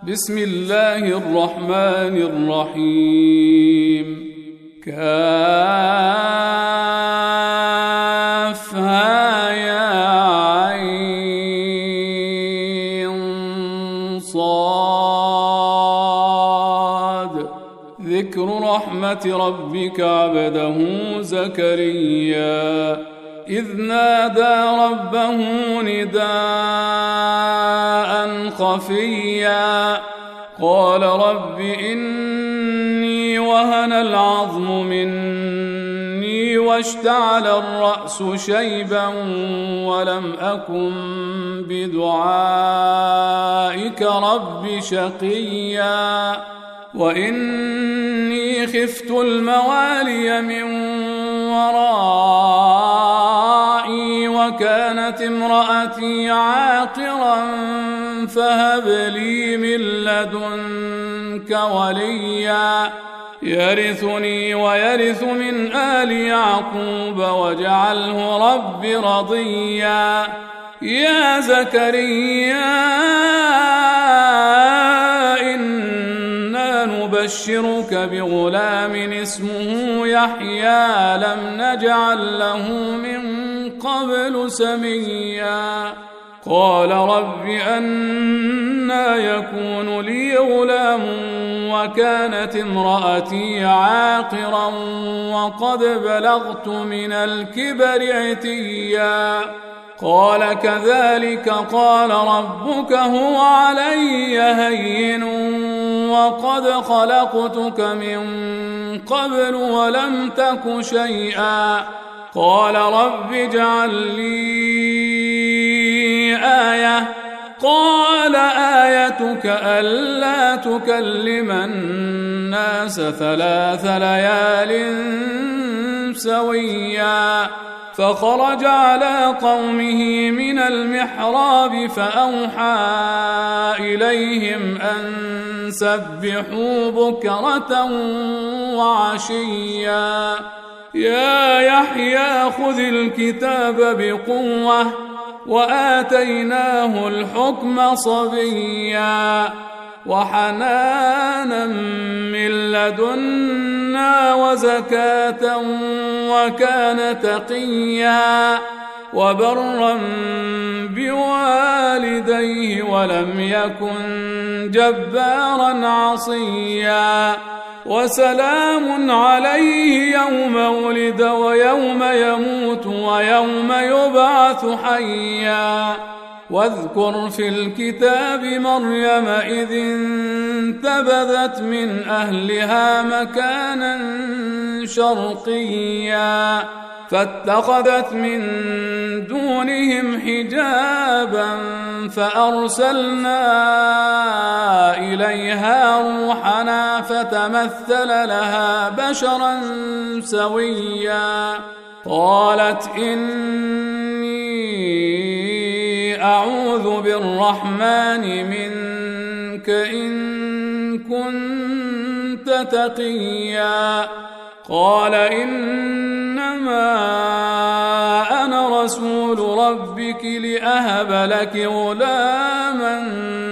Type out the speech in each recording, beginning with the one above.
بسم الله الرحمن الرحيم. كافها يا عين صاد. ذكر رحمة ربك عبده زكريا إذ نادى ربه نداء خفيا قال رب إني وهن العظم مني واشتعل الرأس شيبا ولم أكن بدعائك رب شقيا وإني خفت الموالي من ورائي وكانت امرأتي عاقرا فهب لي من لدنك وليا يرثني ويرث من آل يعقوب واجعله رب رضيا. يا زكريا إنا نبشرك بغلام اسمه يحيى لم نجعل له من قبل سميا. قال رب أنى يكون لي غلام وكانت امرأتي عاقرا وقد بلغت من الكبر عتيا. قال كذلك قال ربك هو علي هين وقد خلقتك من قبل ولم تك شيئا. قال رب اجعل لي آية. قال آيتك ألا تكلم الناس 3 ليال سويا. فخرج على قومه من المحراب فأوحى إليهم أن سبحوا بكرة وعشيا. يا يحيى خذ الكتاب بقوة وآتيناه الحكم صبيا وحنانا من لدنا وزكاة وكان تقيا وبرا بوالديه ولم يكن جبارا عصيا. وسلام عليه يوم ولد ويوم يموت ويوم يبعث حيا. واذكر في الكتاب مريم إذ انتبذت من أهلها مكانا شرقيا فاتخذت من دونهم حجابا فأرسلنا إليها روحنا فتمثل لها بشرا سويا. قالت إني أعوذ بالرحمن منك إن كنت تقيا. قال إنما أنا رسول ربك لأهب لك غلاما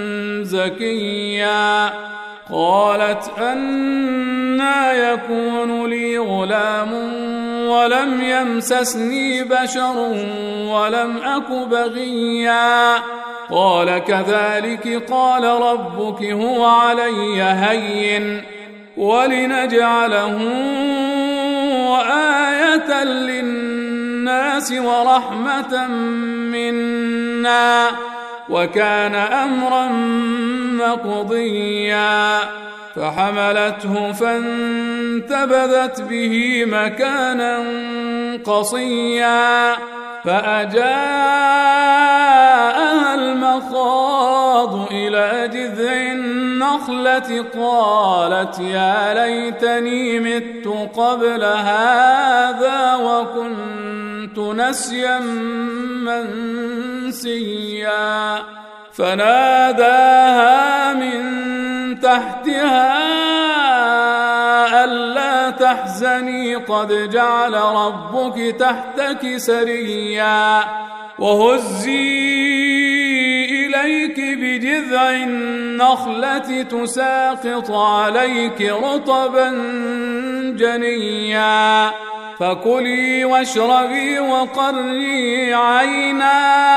زكيا. قالت أنى يكون لي غلام ولم يمسسني بشر ولم أك بغيا. قال كذلك قال ربك هو علي هين ولنجعله آية للناس ورحمة منا وكان أمرا مقضيا. فحملته فانتبذت به مكانا قصيا فأجاءها المخاض إلى جذع النخلة قالت يا ليتني مت قبل هذا وكنت نسيا منسيا. فناداها من تحتها ألا تحزني قد جعل ربك تحتك سريا وهزي إليك بجذع النخلة تساقط عليك رطبا جنيا فكلي واشربي وقري عينا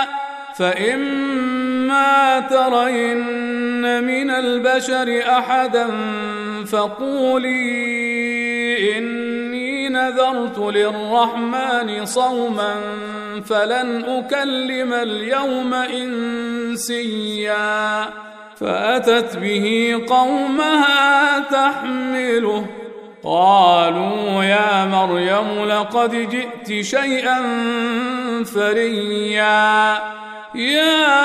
فإما ترين من البشر أحدا فقولي إني نذرت للرحمن صوما فلن أكلم اليوم إنسيا فأتت به قومها تحمله قالوا يا مريم لقد جئت شيئا فريا يا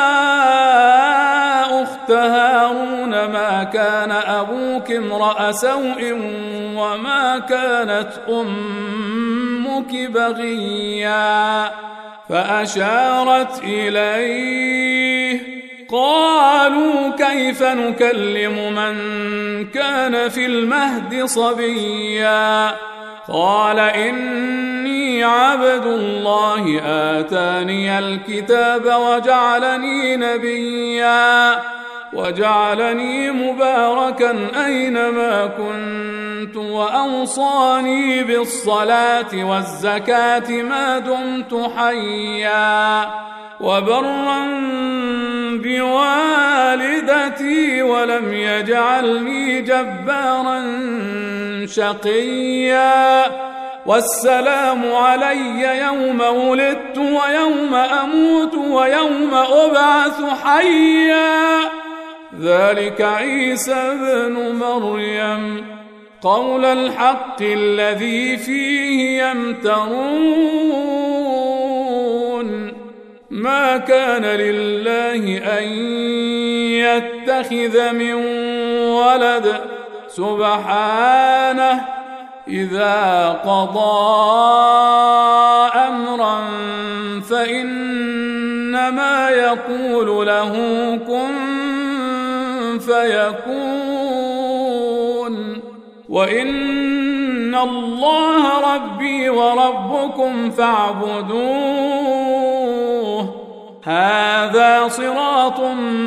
أخت هارون ما كان أبوك امرأ سوء وما كانت أمك بغيا فأشارت إليه قالوا كيف نكلم من كان في المهد صبيا قال إني عبد الله آتاني الكتاب وجعلني نبيا وجعلني مباركا أينما كنت وأوصاني بالصلاة والزكاة ما دمت حيا وبرا بوالدتي ولم يجعلني جبارا شقيا والسلام علي يوم ولدت ويوم أموت ويوم أبعث حيا ذلك عيسى بن مريم قول الحق الذي فيه يمترون ما كان لله أن يتخذ من ولد سبحانه إذا قضى أمرا فإنما يقول له كن فيكون وإن الله ربي وربكم فاعبدوه هذا صراط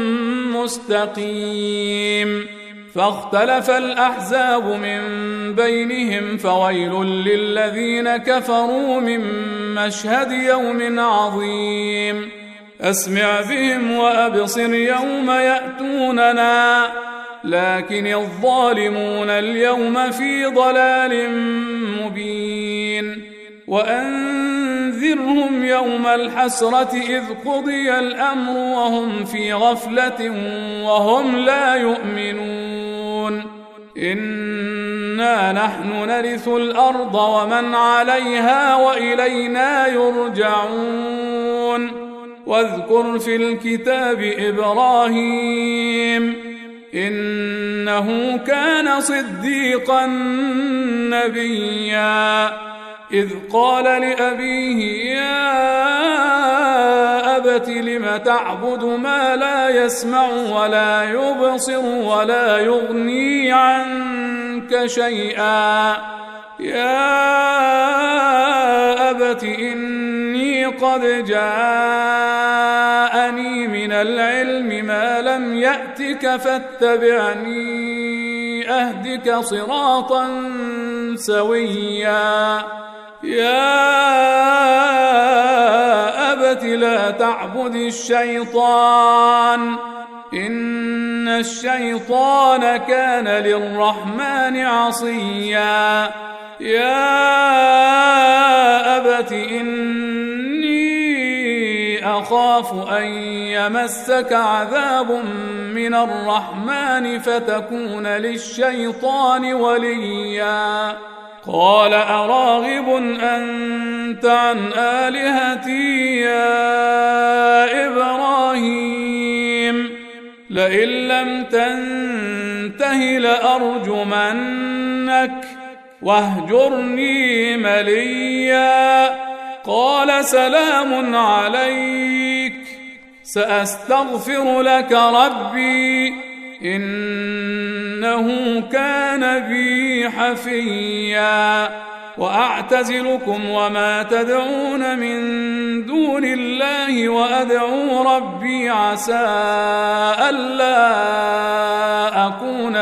مستقيم فاختلف الأحزاب من بينهم فويل للذين كفروا من مشهد يوم عظيم أسمع بهم وأبصر يوم يأتوننا لكن الظالمون اليوم في ضلال مبين وأنذرهم يوم الحسرة إذ قضي الأمر وهم في غفلة وهم لا يؤمنون إنا نحن نرث الأرض ومن عليها وإلينا يرجعون واذكر في الكتاب إبراهيم إنه كان صديقا نبيا إذ قال لأبيه يا أبت لم تعبد ما لا يسمع ولا يبصر ولا يغني عنك شيئا يا أبت إني قد جاءني من العلم ما لم يأتك فاتبعني أهدك صراطا سويا يا أبت لا تعبد الشيطان إن الشيطان كان للرحمن عصيا يا أبت إني أخاف أن يمسك عذاب من الرحمن فتكون للشيطان وليا قال أراغب أنت عن آلهتي يا إبراهيم لئن لم تنته لأرجمنك واهجرني مليا قال سلام عليك سأستغفر لك ربي إنه كان بي حفيا وأعتزلكم وما تدعون من دون الله وأدعو ربي عسى ألا أكون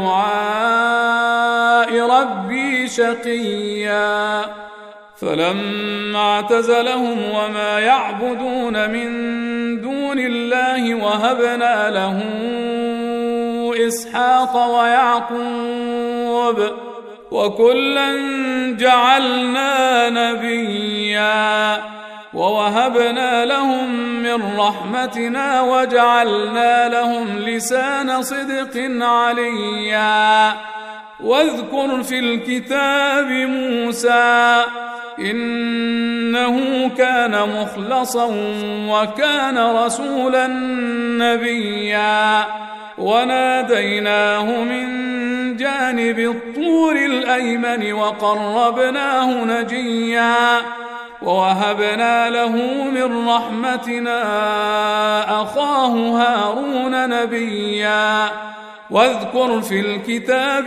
بدعاء ربي شقيا فلما اعتزلهم وما يعبدون من دون الله وهبنا له إسحاق ويعقوب وكلا جعلنا نبيا ووهبنا لهم من رحمتنا وجعلنا لهم لسان صدق عليا واذكر في الكتاب موسى إنه كان مخلصا وكان رسولا نبيا وناديناه من جانب الطور الأيمن وقربناه نجيا ووهبنا له من رحمتنا أخاه هارون نبيا واذكر في الكتاب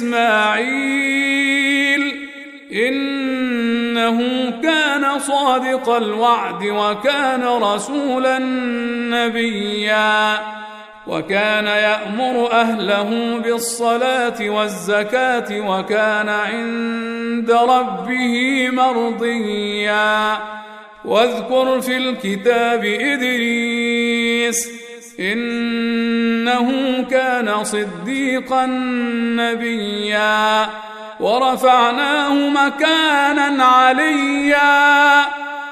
إسماعيل إنه كان صادق الوعد وكان رسولا نبيا وكان يأمر أهله بالصلاة والزكاة وكان عند ربه مرضيا واذكر في الكتاب إدريس إنه كان صديقا نبيا ورفعناه مكانا عليا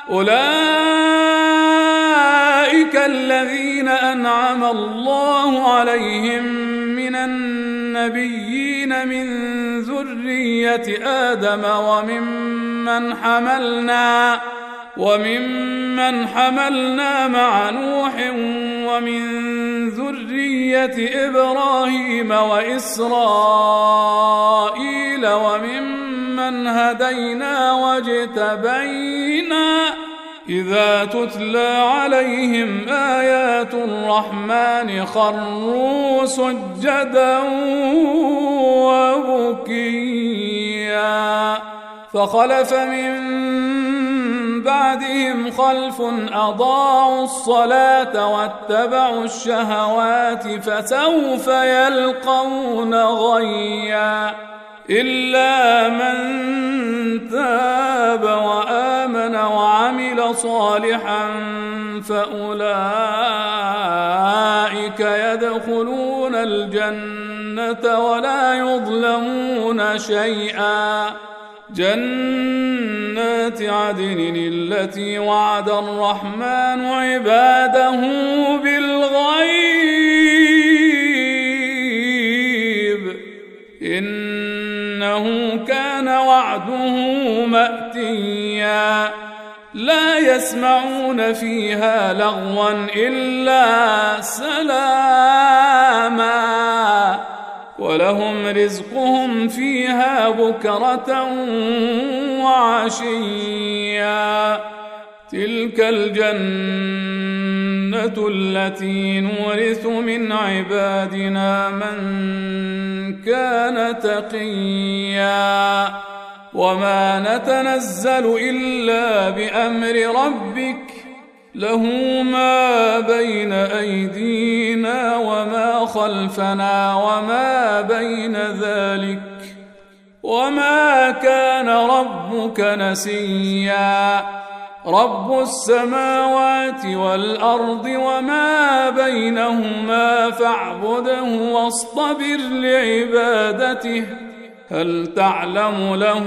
أولئك الذين أنعم الله عليهم من النبيين من ذرية آدم وممن حملنا مع نوح ومن ذرية إبراهيم وإسرائيل وممن هدينا واجتبينا إذا تتلى عليهم آيات الرحمن خروا سجدا وبكيا فخلف من بعدهم خلف أضاعوا الصلاة واتبعوا الشهوات فسوف يلقون غيا إلا من تاب وآمن وعمل صالحا فأولئك يدخلون الجنة ولا يظلمون شيئا جنات عدن التي وعد الرحمن عباده بالغيب إنه كان وعده مأتيا لا يسمعون فيها لغوا إلا سلاما ولهم رزقهم فيها بكرة وعشيا تلك الجنة التي نورث من عبادنا من كان تقيا وما نتنزل إلا بأمر ربك له ما بين أيدينا وما خلفنا وما بين ذلك وما كان ربك نسيا رب السماوات والأرض وما بينهما فاعبده واصطبر لعبادته هل تعلم له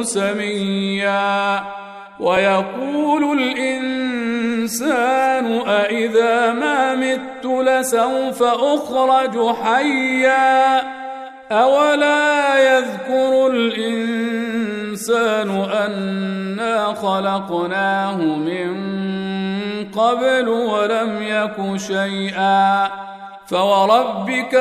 سميا ويقول الإنسان أإذا ما مت لسوف أخرج حيا أولا يذكر الإنسان أنا خلقناه من قبل ولم يك شيئا فوربك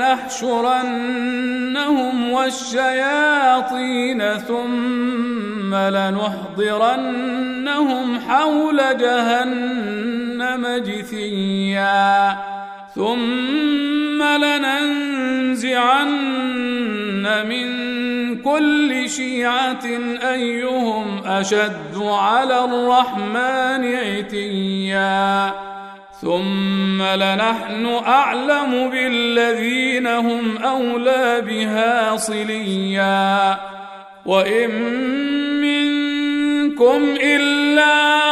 لنحشرنهم والشياطين ثم لنحضرنهم حول جهنم جثيا ثم لننزعن من كل شيعة أيهم أشد على الرحمن عتيا ثم لنحن أعلم بالذين هم أولى بها صليا وإن منكم إلا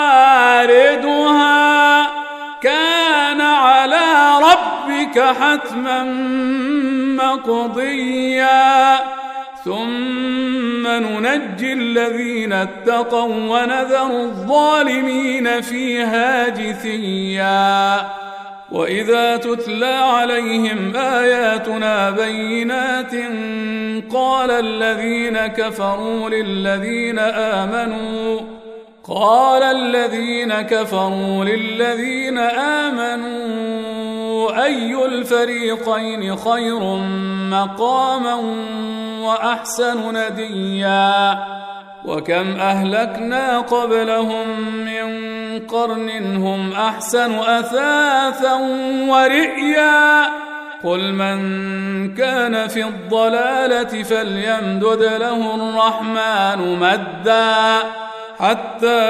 واردها كان على ربك حتما مقضيا ثم ننجي الذين اتقوا ونذر الظالمين فيها جثيا وإذا تتلى عليهم آياتنا بينات قال الذين كفروا للذين آمنوا أي الفريقين خير مقاما وأحسن نديا وكم أهلكنا قبلهم من قرن هم أحسن أثاثا ورئيا قل من كان في الضلالة فليمدد له الرحمن مدا حتى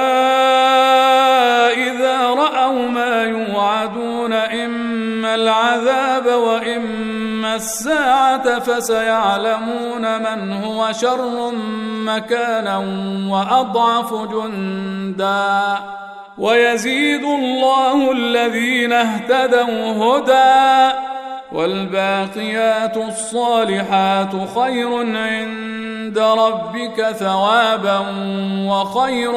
إذا رأوا ما يوعدون إما العذاب وإما الساعة فسيعلمون من هو شر مكانا وأضعف جندا ويزيد الله الذين اهتدوا هدى والباقيات الصالحات خير عند ربك ثوابا وخير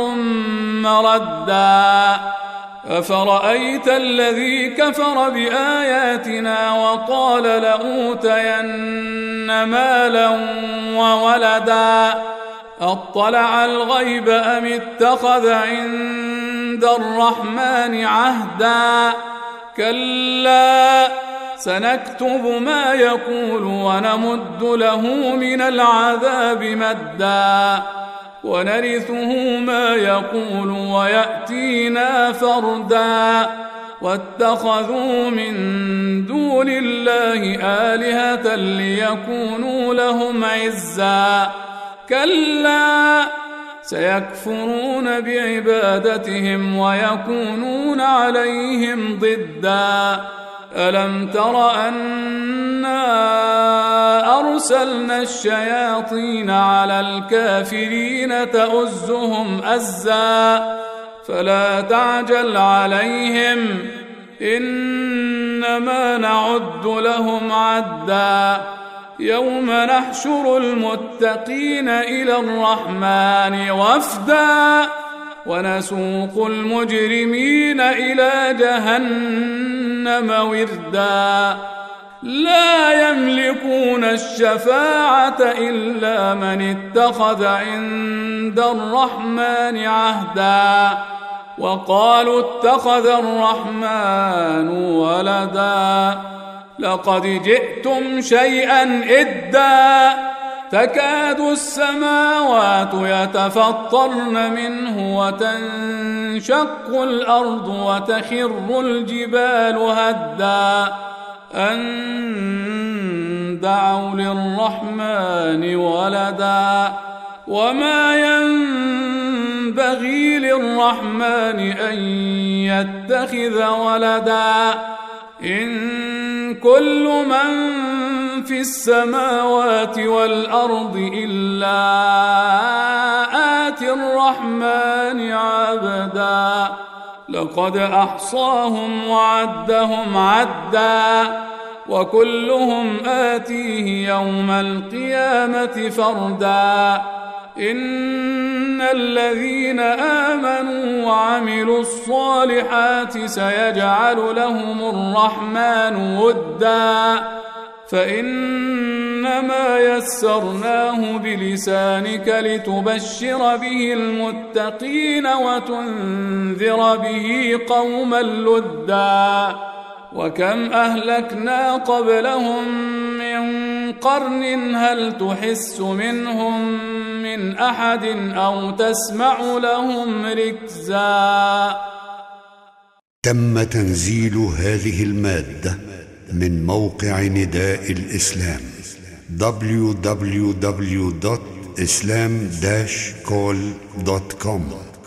مردا أفرأيت الذي كفر بآياتنا وقال لأوتين مالا وولدا أطلع الغيب أم اتخذ عند الرحمن عهدا كلا سنكتب ما يقول ونمد له من العذاب مدا ونرثه ما يقول ويأتينا فردا واتخذوا من دون الله آلهة ليكونوا لهم عزا كلا سيكفرون بعبادتهم ويكونون عليهم ضدا ألم تر أنا أرسلنا الشياطين على الكافرين تؤزهم أزا فلا تعجل عليهم إنما نعد لهم عدا يوم نحشر المتقين إلى الرحمن وفدا ونسوق المجرمين إلى جهنم وردا لا يملكون الشفاعة إلا من اتخذ عند الرحمن عهدا وقالوا اتخذ الرحمن ولدا لقد جئتم شيئا إدا تكاد السماوات يتفطرن منه وتنشق الأرض وتخر الجبال هدا أن دعوا للرحمن ولدا وما ينبغي للرحمن أن يتخذ ولدا إن كل من في السماوات والأرض إلا آتي الرحمن عبدا لقد أحصاهم وعدهم عدا وكلهم آتيه يوم القيامة فردا إن الذين آمنوا وعملوا الصالحات سيجعل لهم الرحمن ودا فإنما يسرناه بلسانك لتبشر به المتقين وتنذر به قوما لدا وكم أهلكنا قبلهم من قرن هل تحس منهم من أحد أو تسمع لهم ركزا. تم تنزيل هذه المادة من موقع نداء الإسلام www.islam-call.com